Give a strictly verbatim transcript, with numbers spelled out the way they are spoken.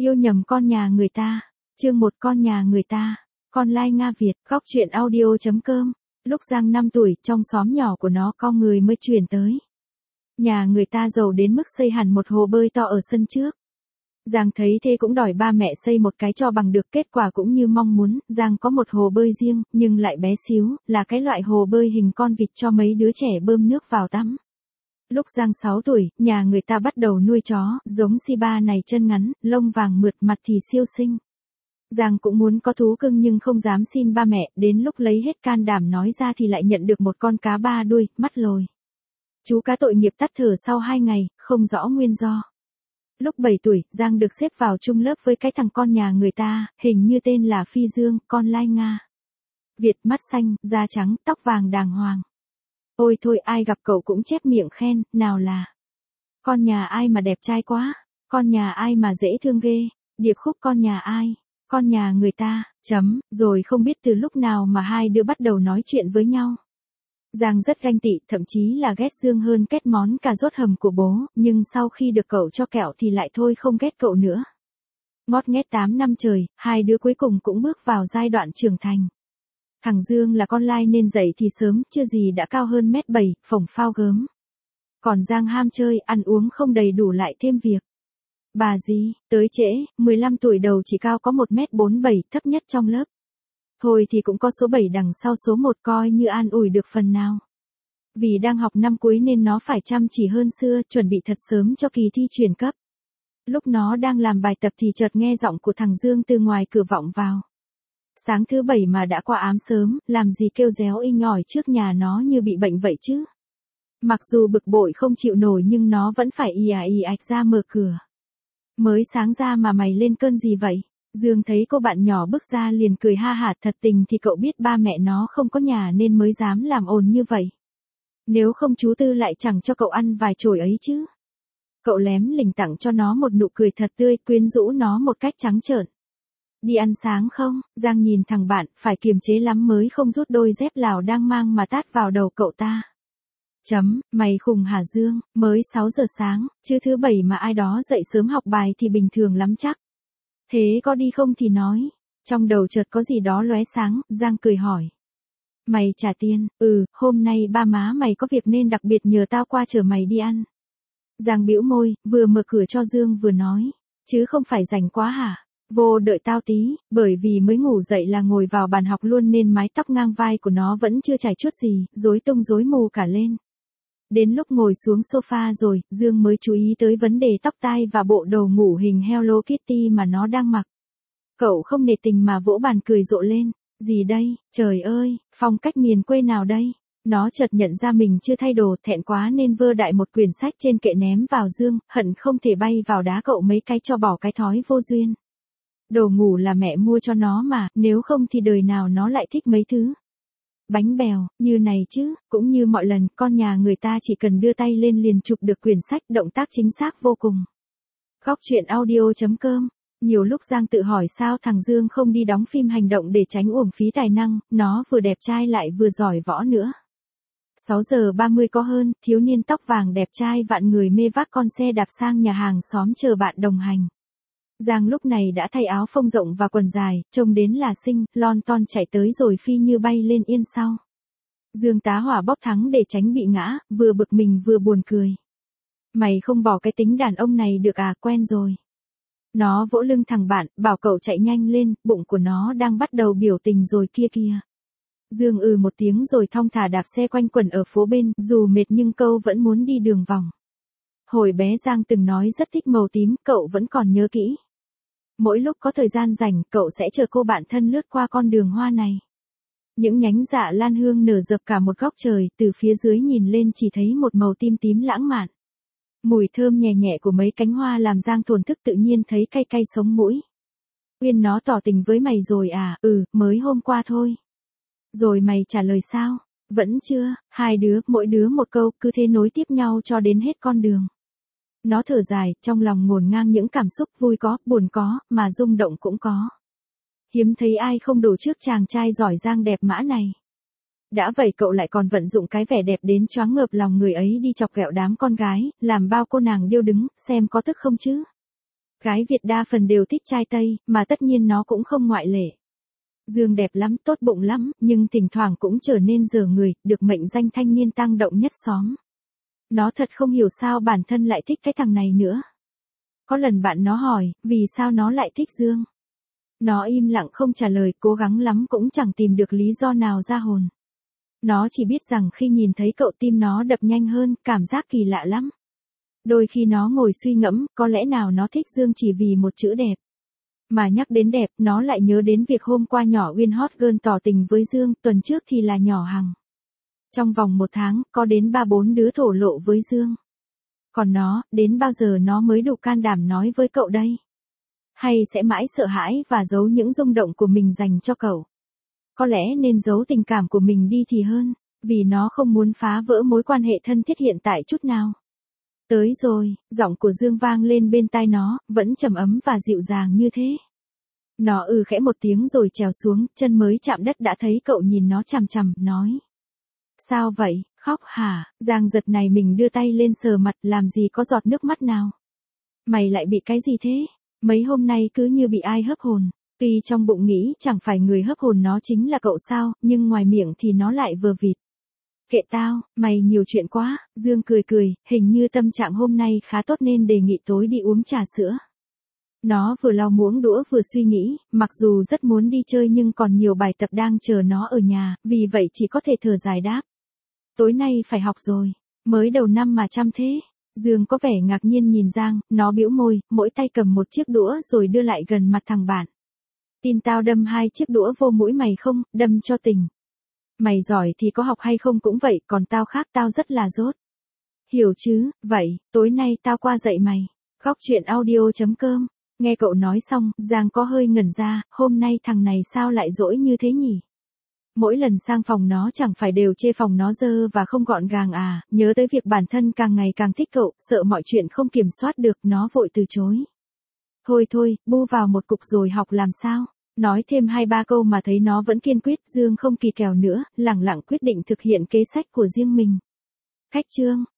Yêu nhầm con nhà người ta. Chương một con nhà người ta. Con lai Nga Việt, góc truyện audio.com. Lúc Giang năm tuổi, trong xóm nhỏ của nó có người mới chuyển tới. Nhà người ta giàu đến mức xây hẳn một hồ bơi to ở sân trước. Giang thấy thế cũng đòi ba mẹ xây một cái cho bằng được, kết quả cũng như mong muốn, Giang có một hồ bơi riêng, nhưng lại bé xíu, là cái loại hồ bơi hình con vịt cho mấy đứa trẻ bơm nước vào tắm. Lúc Giang sáu tuổi, nhà người ta bắt đầu nuôi chó, giống Shiba này chân ngắn, lông vàng mượt, mặt thì siêu xinh. Giang cũng muốn có thú cưng nhưng không dám xin ba mẹ, đến lúc lấy hết can đảm nói ra thì lại nhận được một con cá ba đuôi, mắt lồi. Chú cá tội nghiệp tắt thở sau hai ngày, không rõ nguyên do. Lúc bảy tuổi, Giang được xếp vào chung lớp với cái thằng con nhà người ta, hình như tên là Phi Dương, con lai Nga Việt, mắt xanh, da trắng, tóc vàng đàng hoàng. Ôi thôi, ai gặp cậu cũng chép miệng khen, nào là con nhà ai mà đẹp trai quá, con nhà ai mà dễ thương ghê, điệp khúc con nhà ai, con nhà người ta, chấm, rồi không biết từ lúc nào mà hai đứa bắt đầu nói chuyện với nhau. Giang rất ganh tị, thậm chí là ghét Dương hơn ghét món cà rốt hầm của bố, nhưng sau khi được cậu cho kẹo thì lại thôi không ghét cậu nữa. Ngót nghét tám năm trời, hai đứa cuối cùng cũng bước vào giai đoạn trưởng thành. Thằng Dương là con lai nên dậy thì sớm, chưa gì đã cao hơn mét bảy, phồng phao gớm. Còn Giang ham chơi, ăn uống không đầy đủ lại thêm việc. Bà gì, tới trễ, mười lăm tuổi đầu chỉ cao có một mét bốn mươi bảy, thấp nhất trong lớp. Thôi thì cũng có số bảy đằng sau số một, coi như an ủi được phần nào. Vì đang học năm cuối nên nó phải chăm chỉ hơn xưa, chuẩn bị thật sớm cho kỳ thi chuyển cấp. Lúc nó đang làm bài tập thì chợt nghe giọng của thằng Dương từ ngoài cửa vọng vào. Sáng thứ bảy mà đã qua ám sớm, làm gì kêu réo inh ỏi trước nhà nó như bị bệnh vậy chứ. Mặc dù bực bội không chịu nổi nhưng nó vẫn phải ì à ì ạch ra mở cửa. Mới sáng ra mà mày lên cơn gì vậy? Dương thấy cô bạn nhỏ bước ra liền cười ha hả, thật tình thì cậu biết ba mẹ nó không có nhà nên mới dám làm ồn như vậy. Nếu không chú Tư lại chẳng cho cậu ăn vài chổi ấy chứ. Cậu lém lỉnh tặng cho nó một nụ cười thật tươi, quyến rũ nó một cách trắng trợn. Đi ăn sáng không? Giang nhìn thằng bạn, phải kiềm chế lắm mới không rút đôi dép Lào đang mang mà tát vào đầu cậu ta. Chấm, mày khùng hả Dương, mới sáu giờ sáng, chứ thứ bảy mà ai đó dậy sớm học bài thì bình thường lắm chắc. Thế có đi không thì nói. Trong đầu chợt có gì đó lóe sáng, Giang cười hỏi. Mày trả tiền, ừ, hôm nay ba má mày có việc nên đặc biệt nhờ tao qua chở mày đi ăn. Giang bĩu môi, vừa mở cửa cho Dương vừa nói. Chứ không phải rảnh quá hả? Vô đợi tao tí, bởi vì mới ngủ dậy là ngồi vào bàn học luôn nên mái tóc ngang vai của nó vẫn chưa chải chút gì, rối tung rối mù cả lên. Đến lúc ngồi xuống sofa rồi, Dương mới chú ý tới vấn đề tóc tai và bộ đồ ngủ hình Hello Kitty mà nó đang mặc. Cậu không nể tình mà vỗ bàn cười rộ lên. Gì đây, trời ơi, phong cách miền quê nào đây? Nó chợt nhận ra mình chưa thay đồ, thẹn quá nên vơ đại một quyển sách trên kệ ném vào Dương, hận không thể bay vào đá cậu mấy cái cho bỏ cái thói vô duyên. Đồ ngủ là mẹ mua cho nó mà, nếu không thì đời nào nó lại thích mấy thứ bánh bèo, như này chứ, cũng như mọi lần, con nhà người ta chỉ cần đưa tay lên liền chụp được quyển sách, động tác chính xác vô cùng. Góc truyện audio.com. Nhiều lúc Giang tự hỏi sao thằng Dương không đi đóng phim hành động để tránh uổng phí tài năng, nó vừa đẹp trai lại vừa giỏi võ nữa. sáu giờ ba mươi có hơn, thiếu niên tóc vàng đẹp trai vạn người mê vác con xe đạp sang nhà hàng xóm chờ bạn đồng hành. Giang lúc này đã thay áo phông rộng và quần dài, trông đến là xinh, lon ton chạy tới rồi phi như bay lên yên sau. Dương tá hỏa bóp thắng để tránh bị ngã, vừa bực mình vừa buồn cười. Mày không bỏ cái tính đàn ông này được à, quen rồi. Nó vỗ lưng thằng bạn, bảo cậu chạy nhanh lên, bụng của nó đang bắt đầu biểu tình rồi kia kia. Dương ừ một tiếng rồi thong thả đạp xe quanh quẩn ở phố bên, dù mệt nhưng câu vẫn muốn đi đường vòng. Hồi bé Giang từng nói rất thích màu tím, cậu vẫn còn nhớ kỹ. Mỗi lúc có thời gian rảnh, cậu sẽ chờ cô bạn thân lướt qua con đường hoa này. Những nhánh dạ lan hương nở rập cả một góc trời, từ phía dưới nhìn lên chỉ thấy một màu tím tím lãng mạn. Mùi thơm nhẹ nhẹ của mấy cánh hoa làm Giang thổn thức tự nhiên thấy cay cay sống mũi. Uyên nó tỏ tình với mày rồi à? Ừ, mới hôm qua thôi. Rồi mày trả lời sao? Vẫn chưa, hai đứa, mỗi đứa một câu, cứ thế nối tiếp nhau cho đến hết con đường. Nó thở dài, trong lòng ngổn ngang những cảm xúc vui có, buồn có, mà rung động cũng có. Hiếm thấy ai không đổ trước chàng trai giỏi giang đẹp mã này. Đã vậy cậu lại còn vận dụng cái vẻ đẹp đến choáng ngợp lòng người ấy đi chọc ghẹo đám con gái, làm bao cô nàng điêu đứng, xem có tức không chứ. Gái Việt đa phần đều thích trai Tây, mà tất nhiên nó cũng không ngoại lệ. Dương đẹp lắm, tốt bụng lắm, nhưng thỉnh thoảng cũng trở nên dở người, được mệnh danh thanh niên tăng động nhất xóm. Nó thật không hiểu sao bản thân lại thích cái thằng này nữa. Có lần bạn nó hỏi, vì sao nó lại thích Dương? Nó im lặng không trả lời, cố gắng lắm cũng chẳng tìm được lý do nào ra hồn. Nó chỉ biết rằng khi nhìn thấy cậu tim nó đập nhanh hơn, cảm giác kỳ lạ lắm. Đôi khi nó ngồi suy ngẫm, có lẽ nào nó thích Dương chỉ vì một chữ đẹp. Mà nhắc đến đẹp, nó lại nhớ đến việc hôm qua nhỏ Uyên Hot Girl tỏ tình với Dương, tuần trước thì là nhỏ Hằng. Trong vòng một tháng, có đến ba bốn đứa thổ lộ với Dương. Còn nó, đến bao giờ nó mới đủ can đảm nói với cậu đây? Hay sẽ mãi sợ hãi và giấu những rung động của mình dành cho cậu? Có lẽ nên giấu tình cảm của mình đi thì hơn, vì nó không muốn phá vỡ mối quan hệ thân thiết hiện tại chút nào. Tới rồi, giọng của Dương vang lên bên tai nó, vẫn trầm ấm và dịu dàng như thế. Nó ừ khẽ một tiếng rồi trèo xuống, chân mới chạm đất đã thấy cậu nhìn nó chằm chằm, nói. Sao vậy, khóc hả? Giang giật này mình đưa tay lên sờ mặt, làm gì có giọt nước mắt nào. Mày lại bị cái gì thế? Mấy hôm nay cứ như bị ai hấp hồn. Tuy trong bụng nghĩ chẳng phải người hấp hồn nó chính là cậu sao, nhưng ngoài miệng thì nó lại vờ vịt. Kệ tao, mày nhiều chuyện quá. Dương cười cười, hình như tâm trạng hôm nay khá tốt nên đề nghị tối đi uống trà sữa. Nó vừa lau muỗng đũa vừa suy nghĩ, mặc dù rất muốn đi chơi nhưng còn nhiều bài tập đang chờ nó ở nhà, vì vậy chỉ có thể thở dài đáp. Tối nay phải học rồi, mới đầu năm mà chăm thế. Dương có vẻ ngạc nhiên nhìn Giang, nó bĩu môi, mỗi tay cầm một chiếc đũa rồi đưa lại gần mặt thằng bạn. Tin tao đâm hai chiếc đũa vô mũi mày không, đâm cho tỉnh. Mày giỏi thì có học hay không cũng vậy, còn tao khác, tao rất là dốt. Hiểu chứ, vậy, tối nay tao qua dạy mày. Góc chuyện audio chấm com. Nghe cậu nói xong, Giang có hơi ngẩn ra, hôm nay thằng này sao lại dỗi như thế nhỉ? Mỗi lần sang phòng nó chẳng phải đều chê phòng nó dơ và không gọn gàng à, nhớ tới việc bản thân càng ngày càng thích cậu, sợ mọi chuyện không kiểm soát được, nó vội từ chối. Thôi thôi, bu vào một cục rồi học làm sao? Nói thêm hai ba câu mà thấy nó vẫn kiên quyết, Dương không kỳ kèo nữa, lẳng lặng quyết định thực hiện kế sách của riêng mình. Khách chương.